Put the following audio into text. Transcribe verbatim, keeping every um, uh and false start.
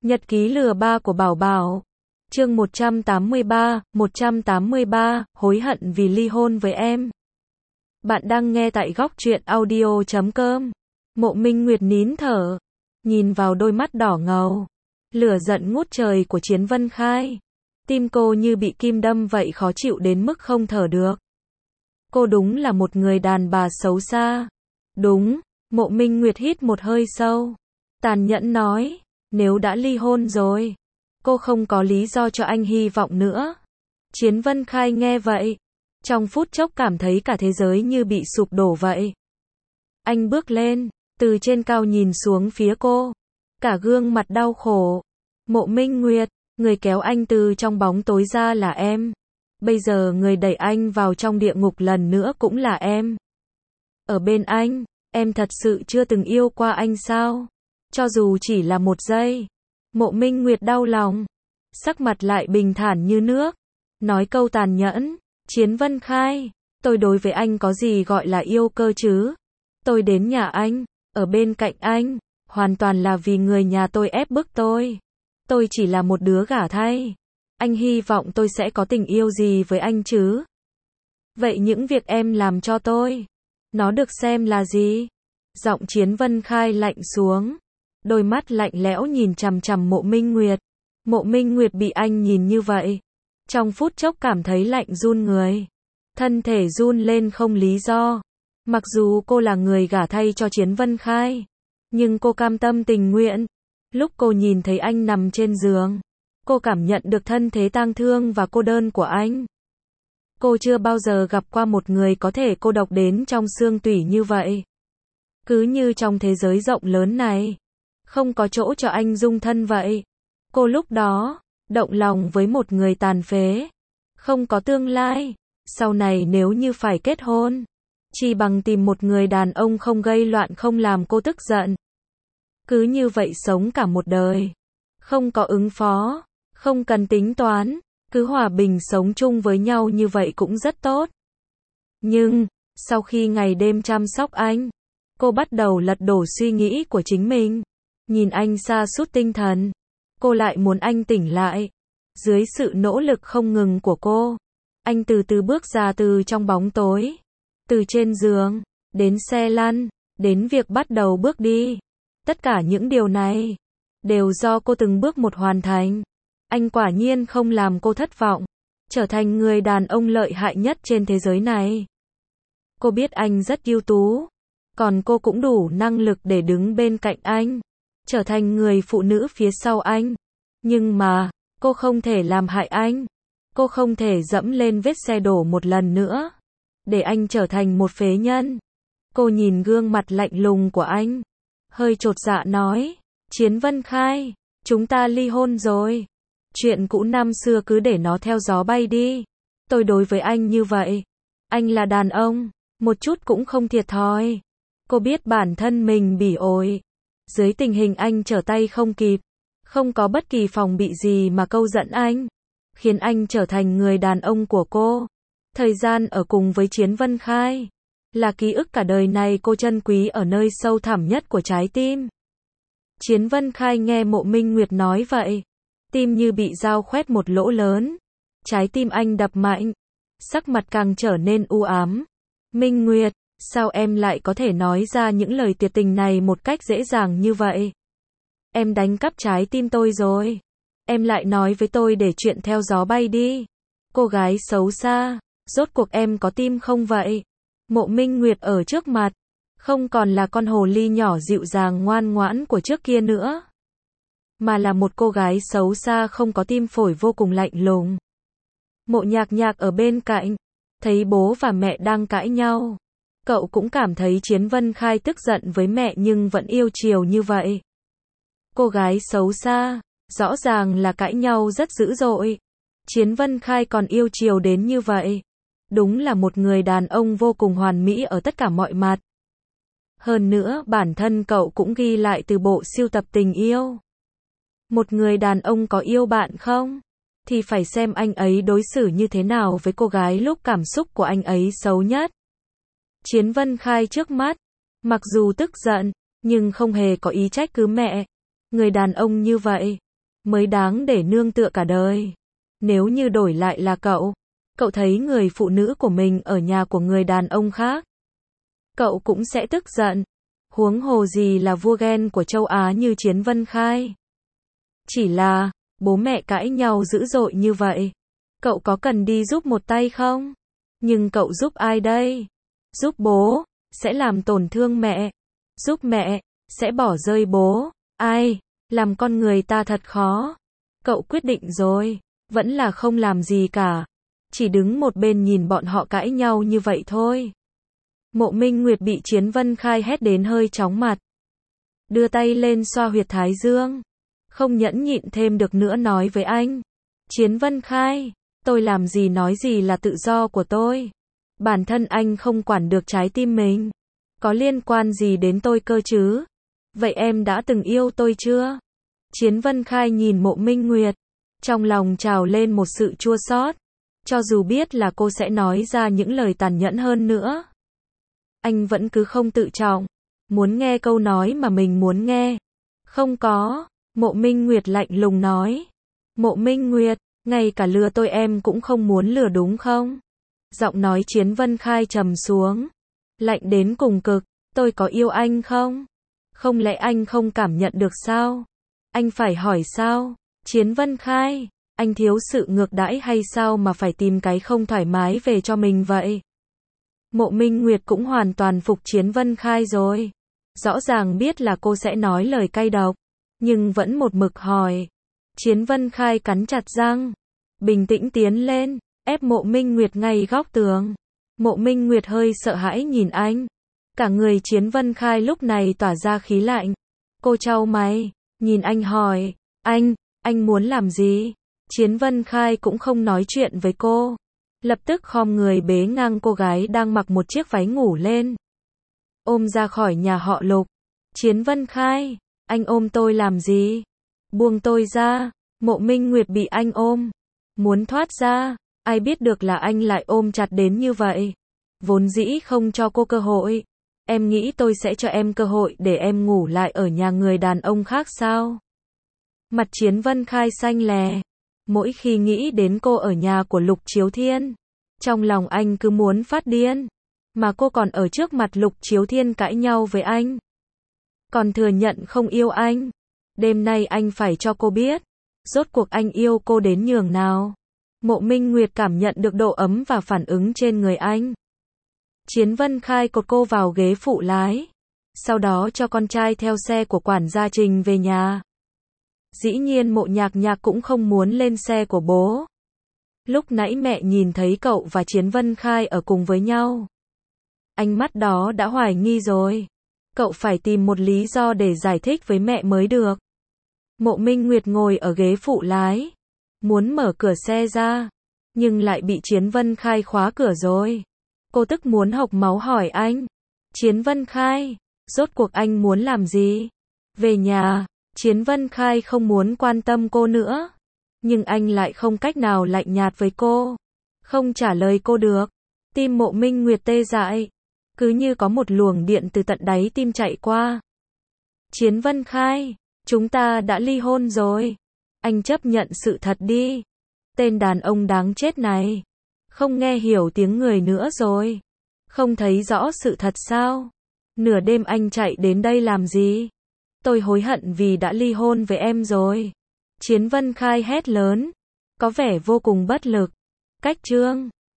Nhật ký lừa ba của Bảo Bảo. Chương một trăm tám mươi ba, một trăm tám mươi ba, hối hận vì ly hôn với em. Bạn đang nghe tại góc truyện audio chấm com. Mộ Minh Nguyệt nín thở, nhìn vào đôi mắt đỏ ngầu, lửa giận ngút trời của Chiến Vân Khai. Tim cô như bị kim đâm vậy, khó chịu đến mức không thở được. Cô đúng là một người đàn bà xấu xa. Đúng, Mộ Minh Nguyệt hít một hơi sâu, tàn nhẫn nói, nếu đã ly hôn rồi, cô không có lý do cho anh hy vọng nữa. Chiến Vân Khai nghe vậy, trong phút chốc cảm thấy cả thế giới như bị sụp đổ vậy. Anh bước lên, từ trên cao nhìn xuống phía cô, cả gương mặt đau khổ. Mộ Minh Nguyệt, người kéo anh từ trong bóng tối ra là em. Bây giờ người đẩy anh vào trong địa ngục lần nữa cũng là em. Ở bên anh, em thật sự chưa từng yêu qua anh sao? Cho dù chỉ là một giây. Mộ Minh Nguyệt đau lòng, sắc mặt lại bình thản như nước, nói câu tàn nhẫn, Chiến Vân Khai, tôi đối với anh có gì gọi là yêu cơ chứ? Tôi đến nhà anh, ở bên cạnh anh, hoàn toàn là vì người nhà tôi ép bức tôi. Tôi chỉ là một đứa gả thay. Anh hy vọng tôi sẽ có tình yêu gì với anh chứ? Vậy những việc em làm cho tôi, nó được xem là gì? Giọng Chiến Vân Khai lạnh xuống, đôi mắt lạnh lẽo nhìn chằm chằm Mộ Minh Nguyệt. Mộ Minh Nguyệt bị anh nhìn như vậy, trong phút chốc cảm thấy lạnh run người, thân thể run lên không lý do. Mặc dù cô là người gả thay cho Chiến Vân Khai, nhưng cô cam tâm tình nguyện. Lúc cô nhìn thấy anh nằm trên giường, cô cảm nhận được thân thế tang thương và cô đơn của anh. Cô chưa bao giờ gặp qua một người có thể cô độc đến trong xương tủy như vậy. Cứ như trong thế giới rộng lớn này, không có chỗ cho anh dung thân vậy. Cô lúc đó, động lòng với một người tàn phế, không có tương lai. Sau này nếu như phải kết hôn, chỉ bằng tìm một người đàn ông không gây loạn, không làm cô tức giận. Cứ như vậy sống cả một đời, không có ứng phó, không cần tính toán, cứ hòa bình sống chung với nhau như vậy cũng rất tốt. Nhưng, sau khi ngày đêm chăm sóc anh, cô bắt đầu lật đổ suy nghĩ của chính mình. Nhìn anh sa sút tinh thần, cô lại muốn anh tỉnh lại. Dưới sự nỗ lực không ngừng của cô, anh từ từ bước ra từ trong bóng tối. Từ trên giường, đến xe lăn, đến việc bắt đầu bước đi. Tất cả những điều này, đều do cô từng bước một hoàn thành. Anh quả nhiên không làm cô thất vọng, trở thành người đàn ông lợi hại nhất trên thế giới này. Cô biết anh rất ưu tú, còn cô cũng đủ năng lực để đứng bên cạnh anh, trở thành người phụ nữ phía sau anh. Nhưng mà, cô không thể làm hại anh. Cô không thể dẫm lên vết xe đổ một lần nữa, để anh trở thành một phế nhân. Cô nhìn gương mặt lạnh lùng của anh, hơi chột dạ nói, Chiến Vân Khai, chúng ta ly hôn rồi. Chuyện cũ năm xưa cứ để nó theo gió bay đi. Tôi đối với anh như vậy, anh là đàn ông, một chút cũng không thiệt thòi. Cô biết bản thân mình bỉ ổi, dưới tình hình anh trở tay không kịp, không có bất kỳ phòng bị gì mà câu dẫn anh, khiến anh trở thành người đàn ông của cô. Thời gian ở cùng với Chiến Vân Khai, là ký ức cả đời này cô trân quý ở nơi sâu thẳm nhất của trái tim. Chiến Vân Khai nghe Mộ Minh Nguyệt nói vậy, tim như bị dao khoét một lỗ lớn. Trái tim anh đập mạnh, sắc mặt càng trở nên u ám. Minh Nguyệt, sao em lại có thể nói ra những lời tuyệt tình này một cách dễ dàng như vậy? Em đánh cắp trái tim tôi rồi. Em lại nói với tôi để chuyện theo gió bay đi. Cô gái xấu xa, rốt cuộc em có tim không vậy? Mộ Minh Nguyệt ở trước mặt, không còn là con hồ ly nhỏ dịu dàng ngoan ngoãn của trước kia nữa, mà là một cô gái xấu xa không có tim phổi, vô cùng lạnh lùng. Mộ Nhạc Nhạc ở bên cạnh, thấy bố và mẹ đang cãi nhau. Cậu cũng cảm thấy Chiến Vân Khai tức giận với mẹ nhưng vẫn yêu chiều như vậy. Cô gái xấu xa, rõ ràng là cãi nhau rất dữ dội. Chiến Vân Khai còn yêu chiều đến như vậy. Đúng là một người đàn ông vô cùng hoàn mỹ ở tất cả mọi mặt. Hơn nữa, bản thân cậu cũng ghi lại từ bộ sưu tập tình yêu. Một người đàn ông có yêu bạn không? Thì phải xem anh ấy đối xử như thế nào với cô gái lúc cảm xúc của anh ấy xấu nhất. Chiến Vân Khai trước mắt, mặc dù tức giận, nhưng không hề có ý trách cứ mẹ. Người đàn ông như vậy, mới đáng để nương tựa cả đời. Nếu như đổi lại là cậu, cậu thấy người phụ nữ của mình ở nhà của người đàn ông khác, cậu cũng sẽ tức giận. Huống hồ gì là vua ghen của châu Á như Chiến Vân Khai. Chỉ là, bố mẹ cãi nhau dữ dội như vậy, cậu có cần đi giúp một tay không? Nhưng cậu giúp ai đây? Giúp bố, sẽ làm tổn thương mẹ. Giúp mẹ, sẽ bỏ rơi bố. Ai? Làm con người ta thật khó. Cậu quyết định rồi, vẫn là không làm gì cả. Chỉ đứng một bên nhìn bọn họ cãi nhau như vậy thôi. Mộ Minh Nguyệt bị Chiến Vân Khai hét đến hơi chóng mặt. Đưa tay lên xoa huyệt thái dương. Không nhẫn nhịn thêm được nữa nói với anh. Chiến Vân Khai, tôi làm gì nói gì là tự do của tôi. Bản thân anh không quản được trái tim mình. Có liên quan gì đến tôi cơ chứ? Vậy em đã từng yêu tôi chưa? Chiến Vân Khai nhìn Mộ Minh Nguyệt. Trong lòng trào lên một sự chua xót. Cho dù biết là cô sẽ nói ra những lời tàn nhẫn hơn nữa, anh vẫn cứ không tự trọng. Muốn nghe câu nói mà mình muốn nghe. Không có. Mộ Minh Nguyệt lạnh lùng nói. Mộ Minh Nguyệt, ngay cả lừa tôi em cũng không muốn lừa đúng không? Giọng nói Chiến Vân Khai trầm xuống. Lạnh đến cùng cực. Tôi có yêu anh không? Không lẽ anh không cảm nhận được sao? Anh phải hỏi sao? Chiến Vân Khai, anh thiếu sự ngược đãi hay sao mà phải tìm cái không thoải mái về cho mình vậy? Mộ Minh Nguyệt cũng hoàn toàn phục Chiến Vân Khai rồi. Rõ ràng biết là cô sẽ nói lời cay độc, nhưng vẫn một mực hỏi. Chiến Vân Khai cắn chặt răng, bình tĩnh tiến lên, ép Mộ Minh Nguyệt ngay góc tường. Mộ Minh Nguyệt hơi sợ hãi nhìn anh. Cả người Chiến Vân Khai lúc này tỏa ra khí lạnh. Cô chau mày, nhìn anh hỏi, anh, anh muốn làm gì? Chiến Vân Khai cũng không nói chuyện với cô. Lập tức khom người bế ngang cô gái đang mặc một chiếc váy ngủ lên. Ôm ra khỏi nhà họ Lục. Chiến Vân Khai, anh ôm tôi làm gì? Buông tôi ra. Mộ Minh Nguyệt bị anh ôm. Muốn thoát ra, ai biết được là anh lại ôm chặt đến như vậy. Vốn dĩ không cho cô cơ hội. Em nghĩ tôi sẽ cho em cơ hội để em ngủ lại ở nhà người đàn ông khác sao? Mặt Chiến Vân Khai xanh lè. Mỗi khi nghĩ đến cô ở nhà của Lục Chiếu Thiên, trong lòng anh cứ muốn phát điên. Mà cô còn ở trước mặt Lục Chiếu Thiên cãi nhau với anh. Còn thừa nhận không yêu anh. Đêm nay anh phải cho cô biết, rốt cuộc anh yêu cô đến nhường nào. Mộ Minh Nguyệt cảm nhận được độ ấm và phản ứng trên người anh. Chiến Vân Khai cột cô vào ghế phụ lái. Sau đó cho con trai theo xe của quản gia Trình về nhà. Dĩ nhiên Mộ Nhạc Nhạc cũng không muốn lên xe của bố. Lúc nãy mẹ nhìn thấy cậu và Chiến Vân Khai ở cùng với nhau. Ánh mắt đó đã hoài nghi rồi. Cậu phải tìm một lý do để giải thích với mẹ mới được. Mộ Minh Nguyệt ngồi ở ghế phụ lái. Muốn mở cửa xe ra. Nhưng lại bị Chiến Vân Khai khóa cửa rồi. Cô tức muốn hộc máu hỏi anh. Chiến Vân Khai, rốt cuộc anh muốn làm gì? Về nhà. Chiến Vân Khai không muốn quan tâm cô nữa. Nhưng anh lại không cách nào lạnh nhạt với cô. Không trả lời cô được. Tim Mộ Minh Nguyệt tê dại. Cứ như có một luồng điện từ tận đáy tim chạy qua. Chiến Vân Khai, chúng ta đã ly hôn rồi. Anh chấp nhận sự thật đi. Tên đàn ông đáng chết này. Không nghe hiểu tiếng người nữa rồi. Không thấy rõ sự thật sao? Nửa đêm anh chạy đến đây làm gì? Tôi hối hận vì đã ly hôn với em rồi. Chiến Vân Khai hét lớn. Có vẻ vô cùng bất lực. Cách chương